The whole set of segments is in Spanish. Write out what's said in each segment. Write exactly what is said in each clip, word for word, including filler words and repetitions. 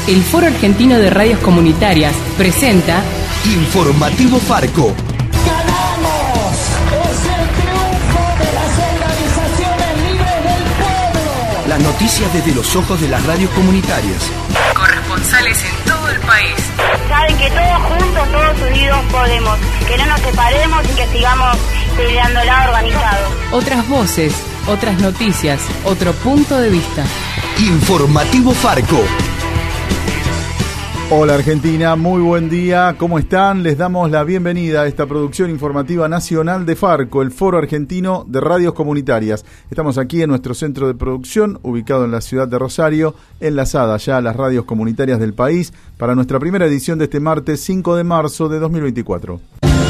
El Foro Argentino de Radios Comunitarias presenta Informativo Farco. ¡Ganamos! ¡Es el triunfo de las organizaciones libres del pueblo! Las noticias desde los ojos de las radios comunitarias. Corresponsales en todo el país. Saben que todos juntos, todos unidos podemos. Que no nos separemos y que sigamos peleándola organizados. Otras voces, otras noticias, otro punto de vista. Informativo Farco. Hola Argentina, muy buen día, ¿cómo están? Les damos la bienvenida a esta producción informativa nacional de Farco, el Foro Argentino de Radios Comunitarias. Estamos aquí en nuestro centro de producción, ubicado en la ciudad de Rosario, enlazada ya a las radios comunitarias del país, para nuestra primera edición de este martes cinco de marzo de dos mil veinticuatro.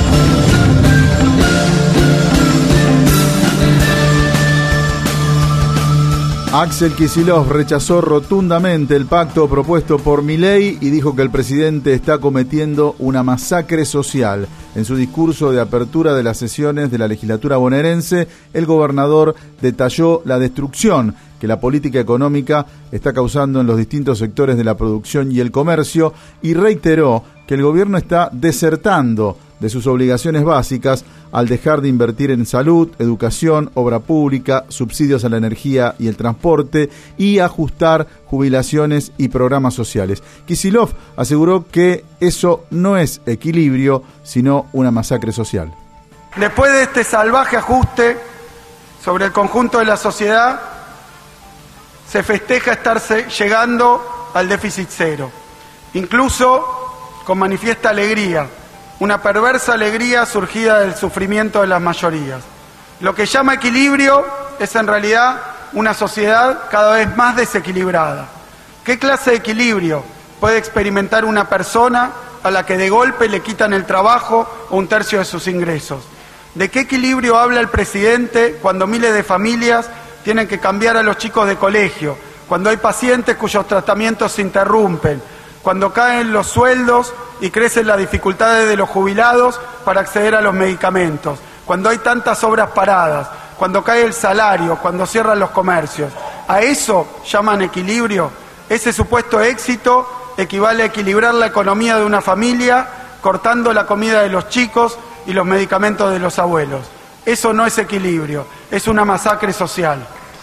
Axel Kicillof rechazó rotundamente el pacto propuesto por Milei y dijo que el presidente está cometiendo una masacre social. En su discurso de apertura de las sesiones de la legislatura bonaerense, el gobernador detalló la destrucción que la política económica está causando en los distintos sectores de la producción y el comercio y reiteró que el gobierno está desertando de sus obligaciones básicas al dejar de invertir en salud, educación, obra pública, subsidios a la energía y el transporte y ajustar jubilaciones y programas sociales. Kicillof aseguró que eso no es equilibrio, sino una masacre social. Después de este salvaje ajuste sobre el conjunto de la sociedad, se festeja estar llegando al déficit cero, incluso con manifiesta alegría, una perversa alegría surgida del sufrimiento de las mayorías. Lo que llama equilibrio es en realidad una sociedad cada vez más desequilibrada. ¿Qué clase de equilibrio puede experimentar una persona a la que de golpe le quitan el trabajo o un tercio de sus ingresos? ¿De qué equilibrio habla el presidente cuando miles de familias tienen que cambiar a los chicos de colegio, cuando hay pacientes cuyos tratamientos se interrumpen, cuando caen los sueldos y crecen las dificultades de los jubilados para acceder a los medicamentos, cuando hay tantas obras paradas, cuando cae el salario, cuando cierran los comercios? ¿A eso llaman equilibrio? Ese supuesto éxito equivale a equilibrar la economía de una familia cortando la comida de los chicos y los medicamentos de los abuelos. Eso no es equilibrio, es una masacre social.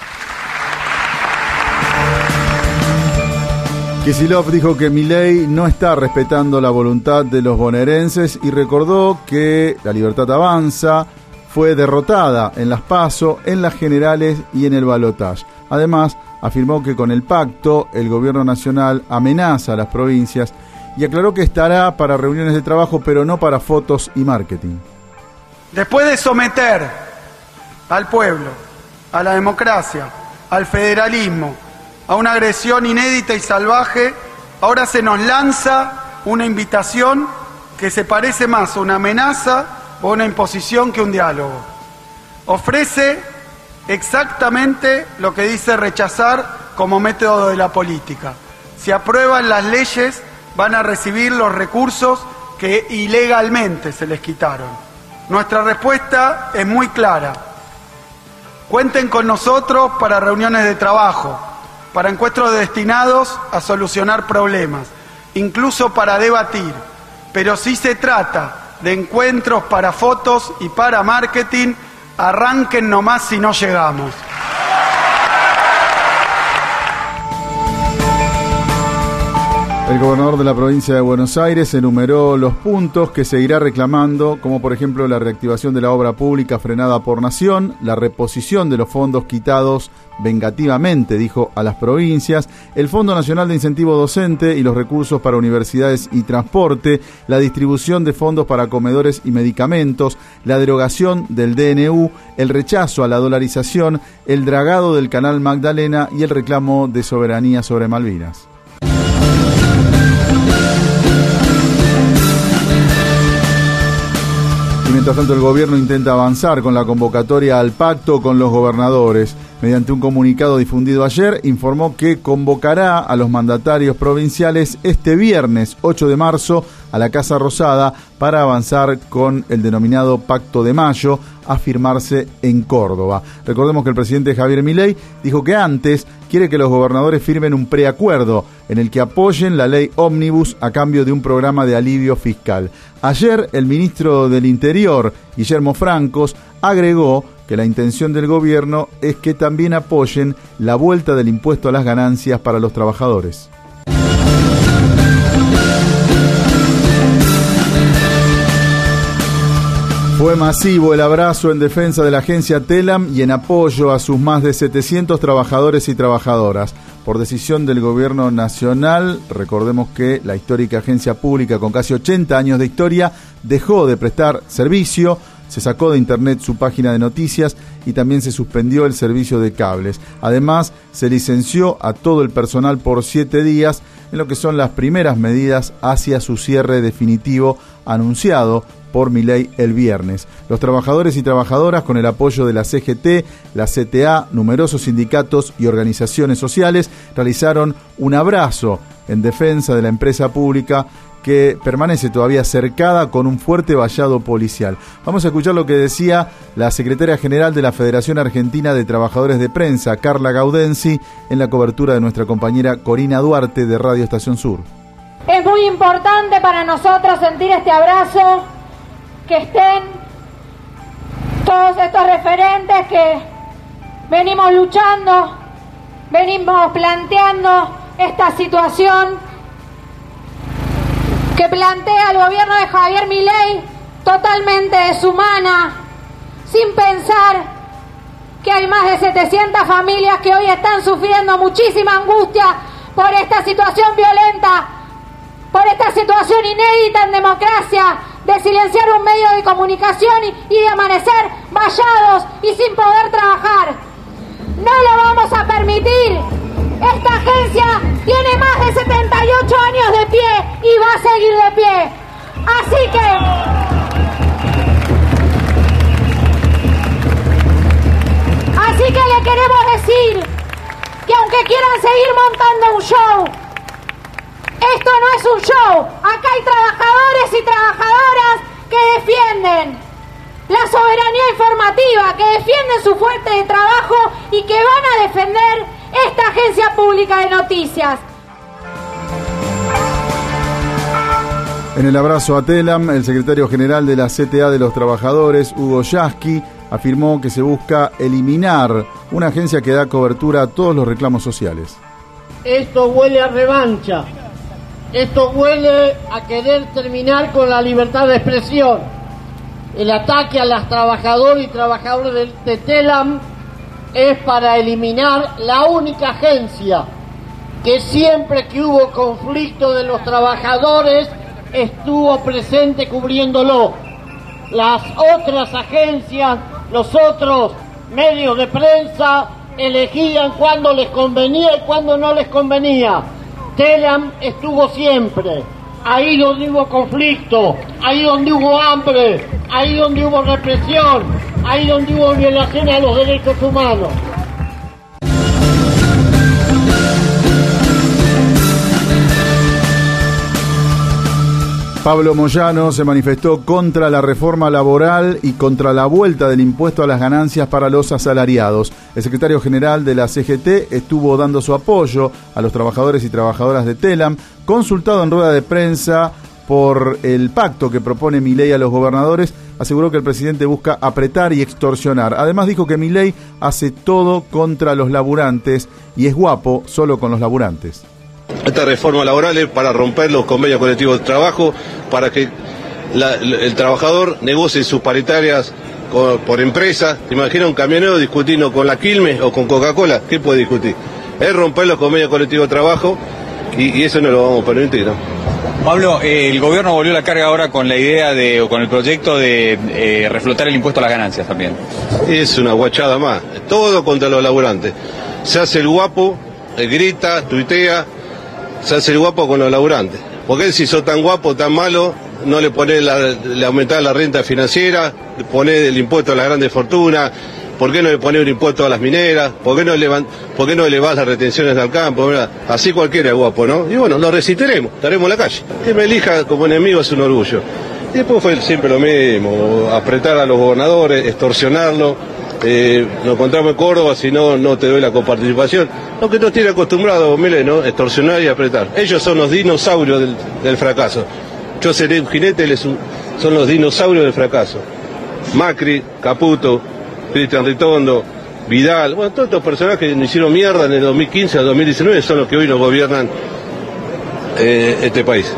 Kicillof dijo que Milei no está respetando la voluntad de los bonaerenses y recordó que La Libertad Avanza fue derrotada en las PASO, en las generales y en el balotaje. Además, afirmó que con el pacto el gobierno nacional amenaza a las provincias y aclaró que estará para reuniones de trabajo, pero no para fotos y marketing. Después de someter al pueblo, a la democracia, al federalismo, a una agresión inédita y salvaje, ahora se nos lanza una invitación que se parece más a una amenaza o una imposición que un diálogo. Ofrece exactamente lo que dice rechazar como método de la política. Si aprueban las leyes, van a recibir los recursos que ilegalmente se les quitaron. Nuestra respuesta es muy clara. Cuenten con nosotros para reuniones de trabajo, para encuentros destinados a solucionar problemas, incluso para debatir. Pero si se trata de encuentros para fotos y para marketing, arranquen nomás si no llegamos. El gobernador de la provincia de Buenos Aires enumeró los puntos que seguirá reclamando, como por ejemplo la reactivación de la obra pública frenada por Nación, la reposición de los fondos quitados vengativamente, dijo, a las provincias, el Fondo Nacional de Incentivo Docente y los recursos para universidades y transporte, la distribución de fondos para comedores y medicamentos, la derogación del D N U, el rechazo a la dolarización, el dragado del Canal Magdalena y el reclamo de soberanía sobre Malvinas. Y mientras tanto el gobierno intenta avanzar con la convocatoria al pacto con los gobernadores. Mediante un comunicado difundido ayer, informó que convocará a los mandatarios provinciales este viernes ocho de marzo a la Casa Rosada para avanzar con el denominado Pacto de Mayo, a firmarse en Córdoba. Recordemos que el presidente Javier Milei dijo que antes quiere que los gobernadores firmen un preacuerdo en el que apoyen la ley ómnibus a cambio de un programa de alivio fiscal. Ayer el ministro del Interior, Guillermo Francos, agregó que la intención del gobierno es que también apoyen la vuelta del impuesto a las ganancias para los trabajadores. Fue masivo el abrazo en defensa de la agencia Telam y en apoyo a sus más de setecientos trabajadores y trabajadoras. Por decisión del gobierno nacional, recordemos que la histórica agencia pública con casi ochenta años de historia dejó de prestar servicio, se sacó de internet su página de noticias y también se suspendió el servicio de cables. Además, se licenció a todo el personal por siete días en lo que son las primeras medidas hacia su cierre definitivo anunciado por Milei el viernes. Los trabajadores y trabajadoras, con el apoyo de la C G T, la C T A, numerosos sindicatos y organizaciones sociales, realizaron un abrazo en defensa de la empresa pública que permanece todavía cercada con un fuerte vallado policial. Vamos a escuchar lo que decía la secretaria general de la Federación Argentina de Trabajadores de Prensa, Carla Gaudensi, en la cobertura de nuestra compañera Corina Duarte de Radio Estación Sur. Es muy importante para nosotros sentir este abrazo, que estén todos estos referentes que venimos luchando, venimos planteando esta situación que plantea el gobierno de Javier Milei totalmente deshumana, sin pensar que hay más de setecientas familias que hoy están sufriendo muchísima angustia por esta situación violenta, por esta situación inédita en democracia, de silenciar un medio de comunicación y, y de amanecer vallados y sin poder trabajar. No lo vamos a permitir. Esta agencia tiene más de setenta y ocho años de pie y va a seguir de pie. Así que Así que le queremos decir que aunque quieran seguir montando un show, esto no es un show. Acá hay trabajadores y trabajadoras que defienden la soberanía informativa, que defienden su fuente de trabajo y que van a defender esta agencia pública de noticias. En el abrazo a Telam, el secretario general de la C T A de los Trabajadores, Hugo Yasky, afirmó que se busca eliminar una agencia que da cobertura a todos los reclamos sociales. Esto huele a revancha. Esto huele a querer terminar con la libertad de expresión. El ataque a las trabajadoras y trabajadores de, de Telam es para eliminar la única agencia que siempre que hubo conflicto de los trabajadores estuvo presente cubriéndolo. Las otras agencias, los otros medios de prensa elegían cuando les convenía y cuando no les convenía. Telam estuvo siempre, ahí donde hubo conflicto, ahí donde hubo hambre, ahí donde hubo represión, ahí donde hubo violación a los derechos humanos. Pablo Moyano se manifestó contra la reforma laboral y contra la vuelta del impuesto a las ganancias para los asalariados. El secretario general de la C G T estuvo dando su apoyo a los trabajadores y trabajadoras de Telam, consultado en rueda de prensa por el pacto que propone Milei a los gobernadores. Aseguró que el presidente busca apretar y extorsionar. Además dijo que Milei hace todo contra los laburantes y es guapo solo con los laburantes. Esta reforma laboral es para romper los convenios colectivos de trabajo, para que la, el trabajador negocie sus paritarias con, por empresa. ¿Te imaginas un camionero discutiendo con la Quilmes o con Coca-Cola? ¿Qué puede discutir? Es romper los convenios colectivos de trabajo y, y eso no lo vamos a permitir, ¿no? Pablo, eh, el gobierno volvió a la carga ahora con la idea de, o con el proyecto de eh, reflotar el impuesto a las ganancias también. Es una guachada más, todo contra los laburantes. Se hace el guapo, eh, grita, tuitea, se hace el guapo con los laburantes. Porque si sos tan guapo, tan malo, no le ponés la, le aumentás la renta financiera, le ponés el impuesto a las grandes fortunas, ¿por qué no le ponés un impuesto a las mineras? ¿Por qué no elevás, por qué no elevás las retenciones al campo? ¿Verdad? Así cualquiera es guapo, ¿no? Y bueno, lo resistiremos, estaremos en la calle. Que me elija como enemigo es un orgullo. Y después fue siempre lo mismo, apretar a los gobernadores, extorsionarlos. Eh, nos encontramos en Córdoba, si no, no te doy la coparticipación. Lo que nos tiene acostumbrado, Milei, ¿no? Extorsionar y apretar. Ellos son los dinosaurios del, del fracaso. Yo seré un jinete, él es un, son los dinosaurios del fracaso. Macri, Caputo, Cristian Ritondo, Vidal, bueno, todos estos personajes que nos hicieron mierda en el dos mil quince al dos mil diecinueve son los que hoy nos gobiernan eh, este país.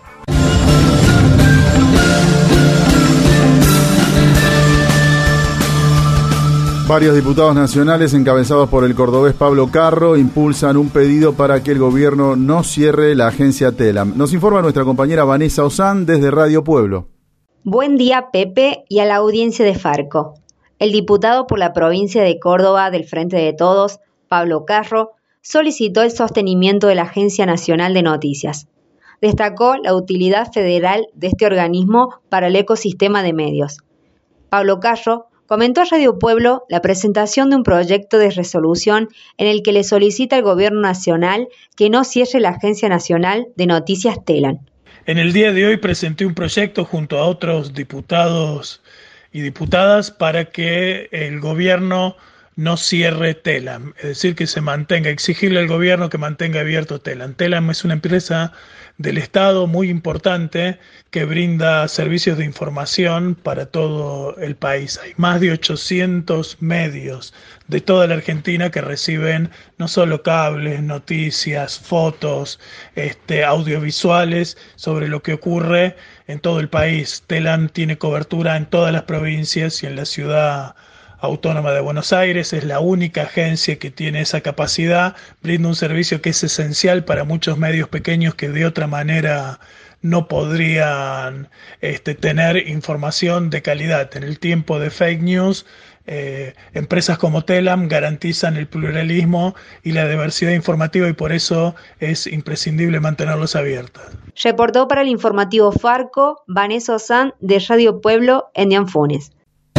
Varios diputados nacionales encabezados por el cordobés Pablo Carro impulsan un pedido para que el gobierno no cierre la agencia Telam. Nos informa nuestra compañera Vanessa Ozán desde Radio Pueblo. Buen día, Pepe, y a la audiencia de Farco. El diputado por la provincia de Córdoba del Frente de Todos, Pablo Carro, solicitó el sostenimiento de la Agencia Nacional de Noticias. Destacó la utilidad federal de este organismo para el ecosistema de medios. Pablo Carro comentó a Radio Pueblo la presentación de un proyecto de resolución en el que le solicita al Gobierno Nacional que no cierre la Agencia Nacional de Noticias Telam. En el día de hoy presenté un proyecto junto a otros diputados y diputadas para que el gobierno no cierre Telam, es decir, que se mantenga, exigirle al gobierno que mantenga abierto Telam. Telam es una empresa del Estado muy importante que brinda servicios de información para todo el país. Hay más de ochocientos medios de toda la Argentina que reciben no solo cables, noticias, fotos, este, audiovisuales sobre lo que ocurre en todo el país. Telam tiene cobertura en todas las provincias y en la ciudad Autónoma de Buenos Aires, es la única agencia que tiene esa capacidad, brinda un servicio que es esencial para muchos medios pequeños que de otra manera no podrían este, tener información de calidad. En el tiempo de fake news, eh, empresas como Telam garantizan el pluralismo y la diversidad informativa y por eso es imprescindible mantenerlos abiertos. Reportó para el informativo Farco, Vanessa Ozán de Radio Pueblo en Dianfunes.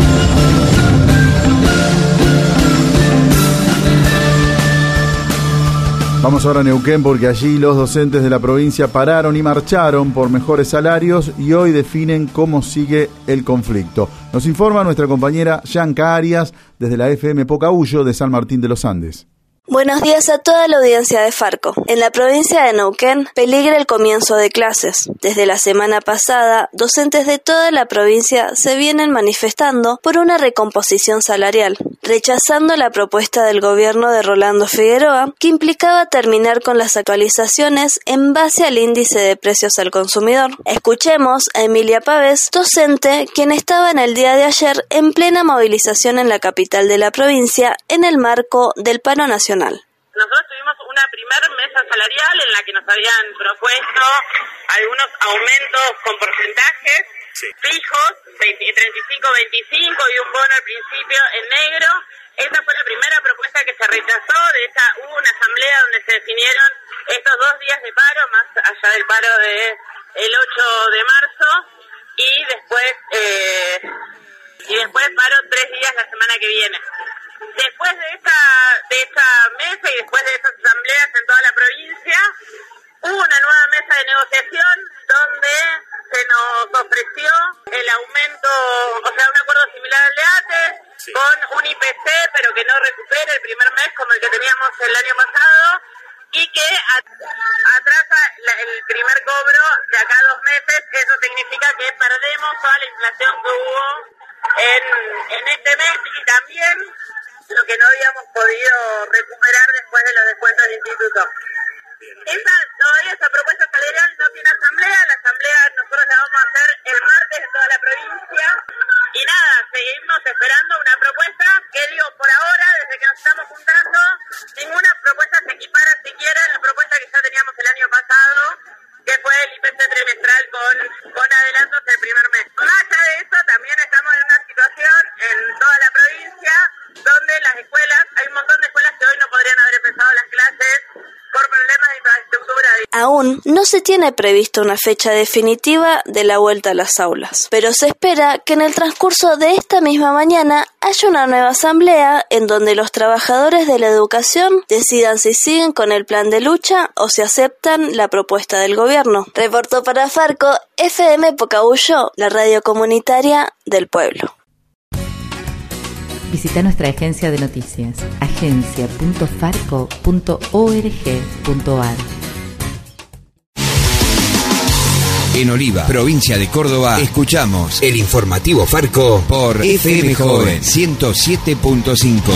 Vamos ahora a Neuquén porque allí los docentes de la provincia pararon y marcharon por mejores salarios y hoy definen cómo sigue el conflicto. Nos informa nuestra compañera Yanka Arias desde la F M Pocahuyo de San Martín de los Andes. Buenos días a toda la audiencia de Farco. En la provincia de Neuquén peligra el comienzo de clases. Desde la semana pasada, docentes de toda la provincia se vienen manifestando por una recomposición salarial, rechazando la propuesta del gobierno de Rolando Figueroa, que implicaba terminar con las actualizaciones en base al índice de precios al consumidor. Escuchemos a Emilia Pávez, docente, quien estaba en el día de ayer en plena movilización en la capital de la provincia en el marco del paro nacional. Nosotros tuvimos una primer mesa salarial en la que nos habían propuesto algunos aumentos con porcentajes sí. fijos, veinte, treinta y cinco, veinticinco y un bono al principio en negro. Esa fue la primera propuesta que se rechazó. De esa hubo una asamblea donde se definieron estos dos días de paro, más allá del paro del ocho de marzo, y después eh, y después paro tres días la semana que viene. Después de esa, de esa mesa y después de esas asambleas en toda la provincia, hubo una nueva mesa de negociación donde se nos ofreció el aumento, o sea, un acuerdo similar al de ATES, sí. con un I P C, pero que no recupere el primer mes como el que teníamos el año pasado, y que atrasa el primer cobro de acá a dos meses. Eso significa que perdemos toda la inflación que hubo en, en este mes y también lo que no habíamos podido recuperar después de los descuentos del instituto. Esa, todavía esa propuesta salarial no tiene asamblea, la asamblea nosotros la vamos a hacer el martes en toda la provincia y nada, seguimos esperando una propuesta que digo, por ahora, desde que nos estamos juntando, ninguna propuesta se equipara siquiera a la propuesta que ya teníamos el año pasado, que fue el I P C trimestral con, con adelantos del primer mes. Más allá de eso, también estamos en una situación en toda la provincia donde las escuelas, hay un montón de escuelas que hoy no podrían haber empezado las clases por problemas de infraestructura. Aún no se tiene previsto una fecha definitiva de la vuelta a las aulas, pero se espera que en el transcurso de esta misma mañana haya una nueva asamblea en donde los trabajadores de la educación decidan si siguen con el plan de lucha o si aceptan la propuesta del gobierno. Reportó para Farco F M Pocahuyo, la radio comunitaria del pueblo. Visita nuestra agencia de noticias, agencia punto farco punto org punto ar. En Oliva, provincia de Córdoba, escuchamos el informativo Farco por F M Joven ciento siete punto cinco.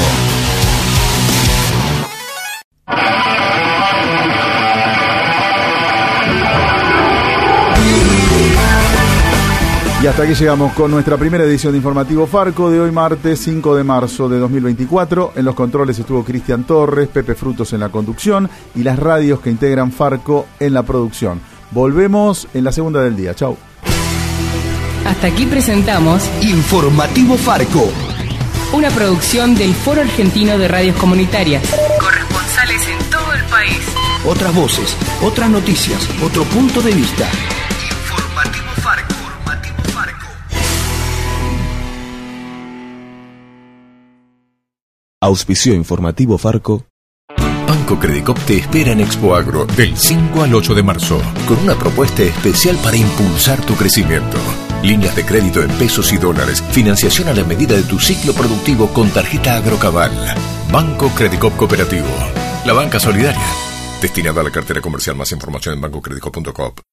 Y hasta aquí llegamos con nuestra primera edición de Informativo Farco de hoy martes cinco de marzo de dos mil veinticuatro. En los controles estuvo Cristian Torres, Pepe Frutos en la conducción y las radios que integran Farco en la producción. Volvemos en la segunda del día. Chau. Hasta aquí presentamos Informativo Farco, una producción del Foro Argentino de Radios Comunitarias. Corresponsales en todo el país. Otras voces, otras noticias, otro punto de vista. Informativo Farco. Auspicio Informativo Farco. Banco Credicop te espera en Expo Agro del cinco al ocho de marzo con una propuesta especial para impulsar tu crecimiento. Líneas de crédito en pesos y dólares, financiación a la medida de tu ciclo productivo con tarjeta Agrocabal. Banco Credicop Cooperativo, la banca solidaria, destinada a la cartera comercial. Más información en banco credicop punto com.